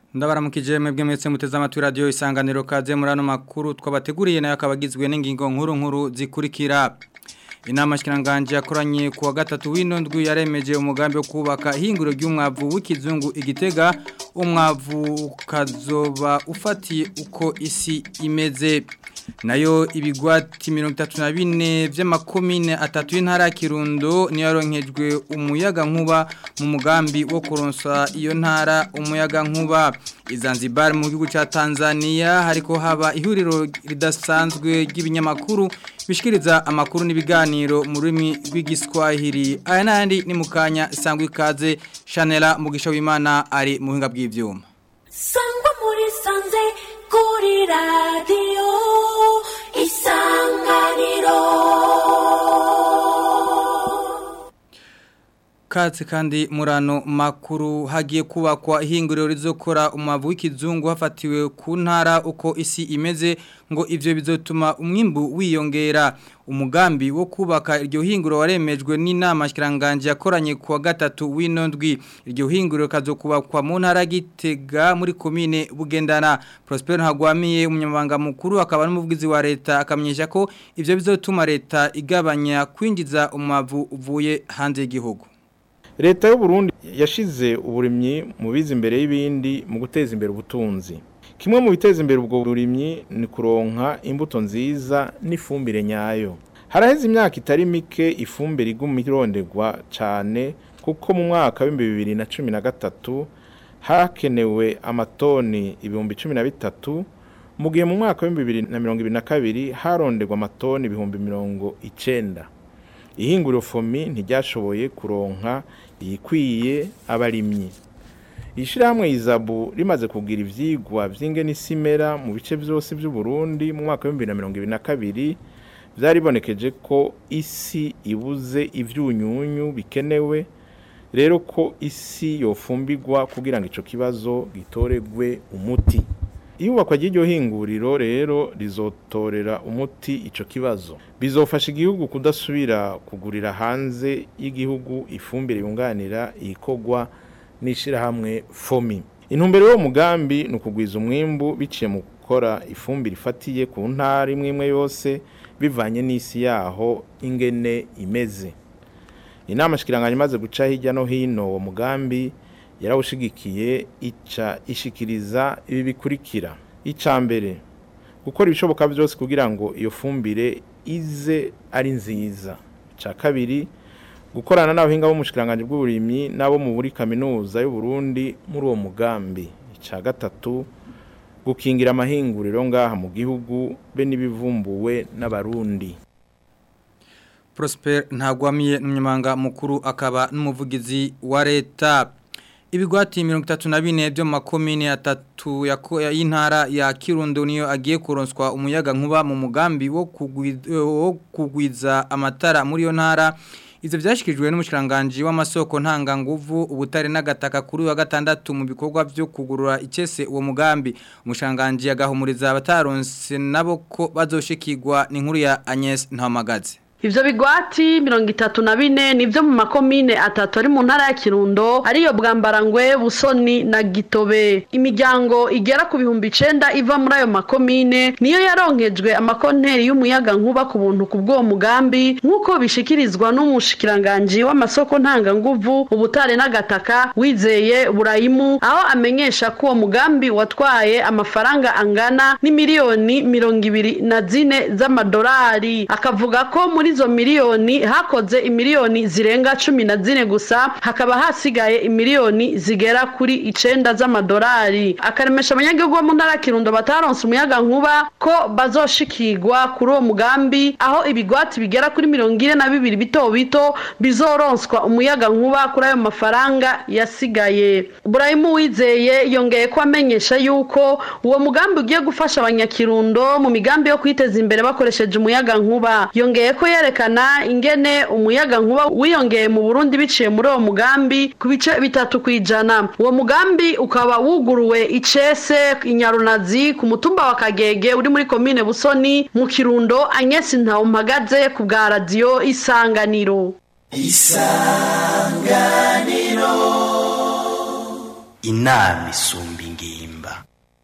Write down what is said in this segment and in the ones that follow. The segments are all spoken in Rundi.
Ndabaramukije mwebwe mwese muteze amatwi radio Isanganiro kaze murano makuru twabateguriye nayo akabagizwe n'ingingo nkuru zikurikira. Inama shikiranganje yakoranye kuwa gatatu w'inondwi yaremeje umugambi wo kubaka ihinguriro ry'umwavu w'ikizungu Igitega, umwavu kazoba ufatiye uko isi imeze. Nayo ibigwati 34 vy'amakomine atatu y'intara ya Kirundo niyo yaronkejwe umuyaga nkuba mu mugambi wo kuronsa iyo ntara umuyaga nkuba. Zanzibar mu gihugu ca Tanzania hariko haba ihuriro ridasanzwe ry'ibinyamakuru bishikiriza amakuru n'ibiganiro mu rurimi rw'igiswahili. Aya nandi ni mukanya sangwa ikaze. Chanela Mugisha w'Imana ari mu buhinga bw'ivyuma. Sangwa muri sanze kuri radio Isanganiro. Katse kandi murano makuru hagiye kubakwa ihinguriro rizokora umwavu w'ikizungu hafatiwe ku ntara uko isi imeze ngo ivyo bizotuma umwimbu wiyongera. Umugambi wo kubaka iryo hinguriro waremejwe n'inama shikiranganje yakoranye kuwa gatatu w'inondwi. Iryo hinguriro kazokubakwa mu ntara Gitega muri komine Bugendana. Prosper Ntagwamiye umunyamabanga mukuru akaba n'umuvugizi wa leta akamenyesha ko ivyo bizotuma leta igabanya kwinjiza umwavu uvuye hanze y'igihugu. Leta y'u Burundi yashize uburimyi mu biza imbere y'ibindi mu guteza imbere ubutunzi. Kimwe mu biteza imbere ubwo burimyi ni kuronka imbuto nziza n'ifumbire nyayo. Haraheze imyaka itari mike ifumbire iguma irondegwa cyane kuko mu mwaka wa 2013 hakenewe amatoni 13,000 mu gihe mu mwaka wa 2022 harondegwa amatoni 90,000. Ihinguriro fomi ntiryashoboye kuronka ikwiye abarimyi. Ishirahamwe Izabu rimaze kugira ivyigwa vy'ingene isimera mu bice byose by'u Burundi mu mwaka wa 2022 vyaribonekeje ko isi ibuze ivyunyunyu bikenewe, rero ko isi yofumbirwa kugira ngo ico kibazo gitoregwe umuti. Iyubakwa ry'iryo hinguriro rero rizotorera umuti ico kibazo. Bizofasha igihugu kudasubira kugurira hanze y'igihugu ifumbire yunganira ikogwa n'ishirahamwe fomi. Intumbero yo mugambi nukugwiza umwimbu biciye mu gukora ifumbire ifatiye ku ntara imwe yose bivanye n'isi yaho ingene imeze. Inama shikiranganye maze guca hirya no hino wo mugambi yarawushigikiye ica ishikiriza ibi bikurikira. Icambere gukora ibishoboka byose kugira ngo iyo fumbire ize ari nziza. Ca kabiri gukorana n'abahinga bo mushikiranganje bw'uburimyi nabo mu buri kaminuza y'u Burundi muri uwo mugambi. Ca gatatu gukingira amahinguriro ngaha mu gihugu be nibivumbuwe n'abarundi. Prosper Ntagwamiye n'umunyamabanga mukuru akaba n'umuvugizi wa leta. Ibigwati 34 byo makomine atatu y'intara ya Kirundo niyo agiye kuronswa umuyaga nkuba mu mugambi wo kugwiza amatara muri yo ntara. Ivyo vyashikijwe n'umushikiranganje w'amasoko ntanga nguvu ubutare n'agataka kuri wa gatandatu mu bikorwa byo kugurura icese uwo mugambi. Umushikiranganje yagahumuriza abataronse nabo ko bazoshikirwa n'inkuru ya Agnes Ntamagaze. Ivyo bigwati 34 nivyo mu makomine atatu ari mu ntara ya Kirundo ariyo Bwambarangwe, Busoni na Gitobe. Imiryango igera ku 9,000 iva muri ayo makomine niyo yaronkejwe amakonteri y'umuyaga nkuba ku buntu kubwo mugambi nkuko bishikirizwa n'umushikiranganje w'amasoko ntanga nguvu ubutare n'agataka Wizeye Burayimu, aho amenyesha ko uwo mugambi watwaye amafaranga angana n'imiliyoni 24 z'amadolari. Akavuga ko muri izo miliyoni hakoze imiliyoni zirenga 14 gusa, hakaba hasigaye imiliyoni zigera kuri 9 z'amadolari. Akaremesha abanyagihugu bo mu ntara Kirundo bataronse umuyaga nkuba ko bazoshikirwa kuri uwo mugambi, aho ibigwati bigera kuri 42 bito bito bizoronswa umuyaga nkuba kuri ayo mafaranga yasigaye. Burayimu Wizeye yongeye ko amenyesha yuko uwo mugambi ugiye gufasha abanyakirundo mu migambi yo kwiteza imbere bakoresheje umuyaga nkuba. Yongeye ko yerekana ingene umuyaga nkuba wiyongeye mu Burundi biciye muri uwo mugambi ku bice 3%. Uwo mugambi ukaba wuguruwe icese Inyarunazi ku mutumba wa Kagege uri muri komine Busoni mu Kirundo. Agnes Ntampagaze ku bwa radio Isanganiro. inama isumba ingimba.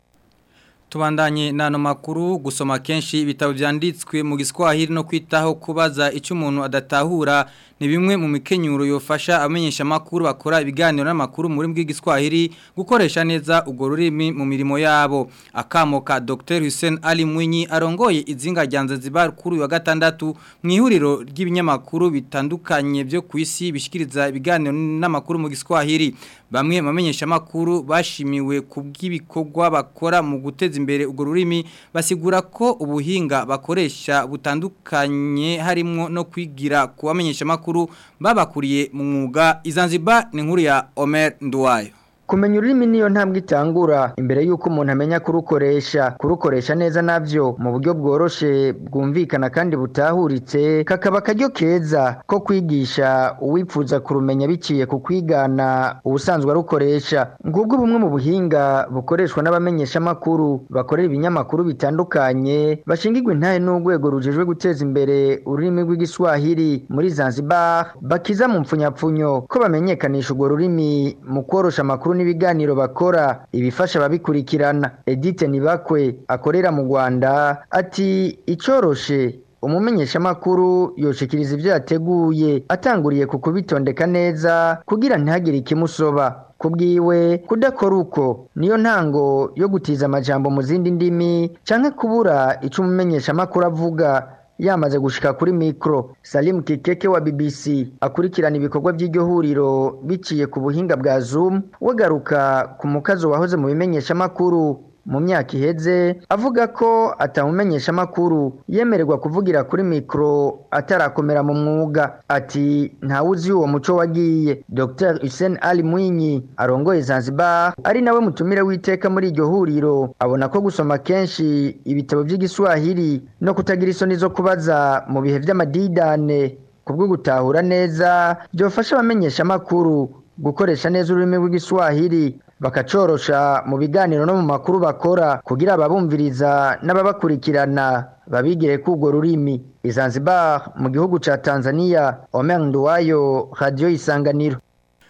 Tubandanye nano makuru gusoma kenshi ibitabo byanditswe mu Giswahili no kwitaho kubaza icyo umuntu adatahura ni bimwe mu mikenyuro yofasha amenyesha makuru bakora ibiganiro n'amakuru muri bw'igiswahili gukoresha neza ugo rurimi mu mirimo yabo. Akamo ka Dr. Hussein Ali Mwinyi arongoye izinga ryanze zibar kuri wa gatandatu mu ihuriro ry'ibinyamakuru bitandukanye byo kwisi bishikiriza ibiganiro n'amakuru mu Giswahili. Bamwe bamenyesha makuru bashimiwe kubw'ibikorwa bakora mu guteza imbere ugo rurimi basigura ko ubuhinga bakoresha butandukanye harimo no kwigira kubamenyesha makuru babakuriye mu mwuga. Izanzibar ni nkuru ya Omer Nduwayo. Kumenya ururimi niyo ntambwe itangura imbere yuko umuntu amenya kurukoresha neza navyo mu buryo bworoshe bwumvikana kandi butahuritse kakaba karyo keza ko kwigisha uwipfuza kurumenya biciye ku kwigana ubusanzwe arukoresha. Ngubwo bumwe mu buhinga bukoreshwa n'abamenyesha makuru bakorera ibinyamakuru bitandukanye bashingirwa intahe n'urwego rujejwe guteza imbere ururimi rw'igiswahili muri Zanzibar bakiza mu mpfunyapfunyo ko bamenyekanisha urwo rurimi mu korosha amakuru n'ibiganiro bakora ibifasha babikurikirana. Edith Nibakwe akorera mu Rwanda ati icoroshe umumenyesha makuru yoshikiriza ivyo yateguye atanguriye ku kubitondeka neza kugira ntihagire ikimusoba. Kubwiwe kudakora uko niyo ntango yo gutiza amajambo mu zindi ndimi canke kubura ico umumenyesha makuru avuga yamaze gushika kuri mikro. Salim Kikeke wa BBC akurikirana ibikorwa by'iryo huriro biciye ku buhinga bwa Zoom wagaruka ku mukazo wahoze mu bimenyesha makuru mu myaka iheze avuga ko atamumenyesha makuru yemererwa kuvugira kuri mikro atarakomera mu mwuga. Ati ntawuzi uwo muco wagiye. Dr. Hussein Ali Mwinyi arongoye Zanzibar ari nawe mutumire witeka muri iryo huriro abona ko gusoma kenshi ibitabo by'igiswahili no kutagira isoni zo kubaza mu bihe by'amadidane kubwo gutahura neza byofasha abamenyesha makuru gukoresha neza ururimi rw'igiswahili bakacorosha mu biganiro no mu makuru bakora kugira ababumviriza n'ababakurikirana babigire k'urwo rurimi. Zanzibar mu gihugu ca Tanzania. Omer Nduwayo, Radio Isanganiro.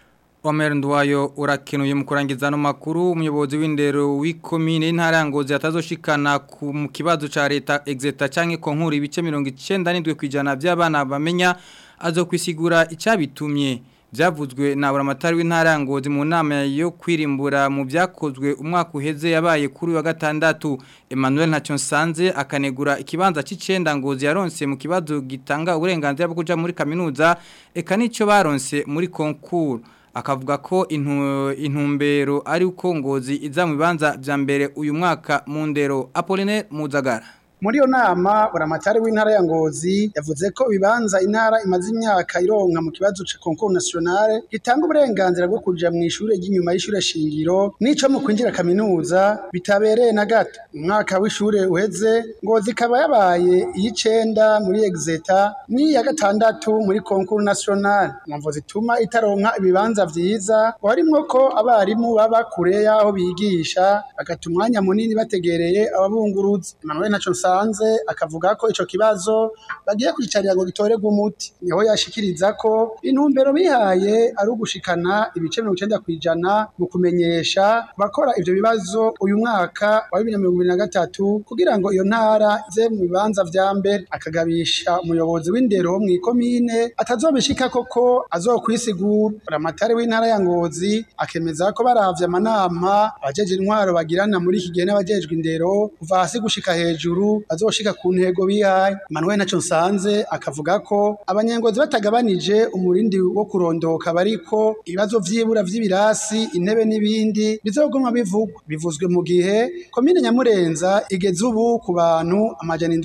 Omer Nduwayo urakenuye mu kurangiza no makuru. Umuyobozi w'indero w'ikomine intara Ngozi atazoshikana mu kibazo ca leta exeta canke konkuru ibice 97% by'abana bamenya azokwisigura icabitumye. Byavuzwe na buramatari w'intara Ngozi mu nama yo kwirimbura mu byakozwe umwaka uheze yabaye kuri wa gatandatu. Emmanuel Ntacyonsanze akanegura ikibanza c'icenda Ngozi yaronse mu kibazo gitanga uburenganzira bwo kuja muri kaminuza eka nico baronse muri concours. Akavuga ko intumbero ari uko Ngozi iza mu bibanza vya mbere uyu mwaka mu ndero. Apollinaire Muzagara. Muri yo nama buramatari w'intara ya Ngozi yavuze ko bibanza intara imaze imyaka ironka mu kibazo ca concours national gitanga uburenganzira bwo kuja mu ishure ry'inyuma y'ishure shingiro nico mu kwinjira kaminuza bitabereye na gato. Umwaka w'ishure uheze Ngozi kaba yabaye y'icenda muri exeta ni ya gatandatu muri concours national. Impamvu zituma itaronka ibibanza vyiza harimwo ko abarimu baba kure yaho bigisha bagata umwanya munini bategereye ababunguruza. Emmanuel Ntacyonsanze akavuga ko ico kibazo bagiye kwicarira ngo gitorerwe umuti. Niho yashikiriza ko intumbero bihaye ari ugushikana ibice 90% mu kumenyesha bakora ivyo bibazo uyu mwaka wa 2023 kugira ngo iyo ntara ize mu bibanza vya mbere. Akagabisha umuyobozi w'indero mu ikomine atazobishika koko azokwisigura. Buramatari w'intara ya Ngozi akemeza ko baravye amanama abajeje intwaro bagirana muri iki gihe n'abajejwe indero kuva hasi gushika hejuru azoshika ku ntego bihaye. Emmanuel Ntacyonsanze akavuga ko abanyengozi batagabanije umurindi wo kurondoka bariko ibibazo vyibura vy'ibirasi intebe n'ibindi bizogomwa bivuzwe mu gihe komine Nyamurenza igeze ubu ku bantu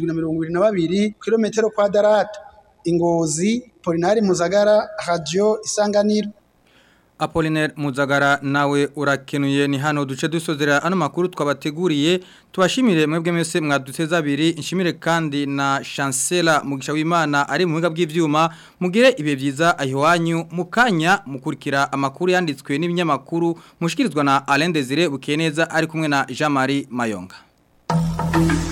722 kilometero kwadrata. Ingozi, Apollinaire Muzagara, Radio Isanganiro. Apollinaire Muzagara nawe urakenuye. Ni hano duce dusozera ano makuru twabateguriye. Tubashimire mwebwe mwese mwaduteza abiri. Nshimire kandi na Chancela Mugisha w'Imana ari mu biga bw'ivyuma. Mugire ibe byiza ahiwanyu mukanya mukurikira amakuru yanditswe n'ibinyamakuru mushikirizwa na Alain Desire Bukeneza ari kumwe na Jean Marie Mayonga.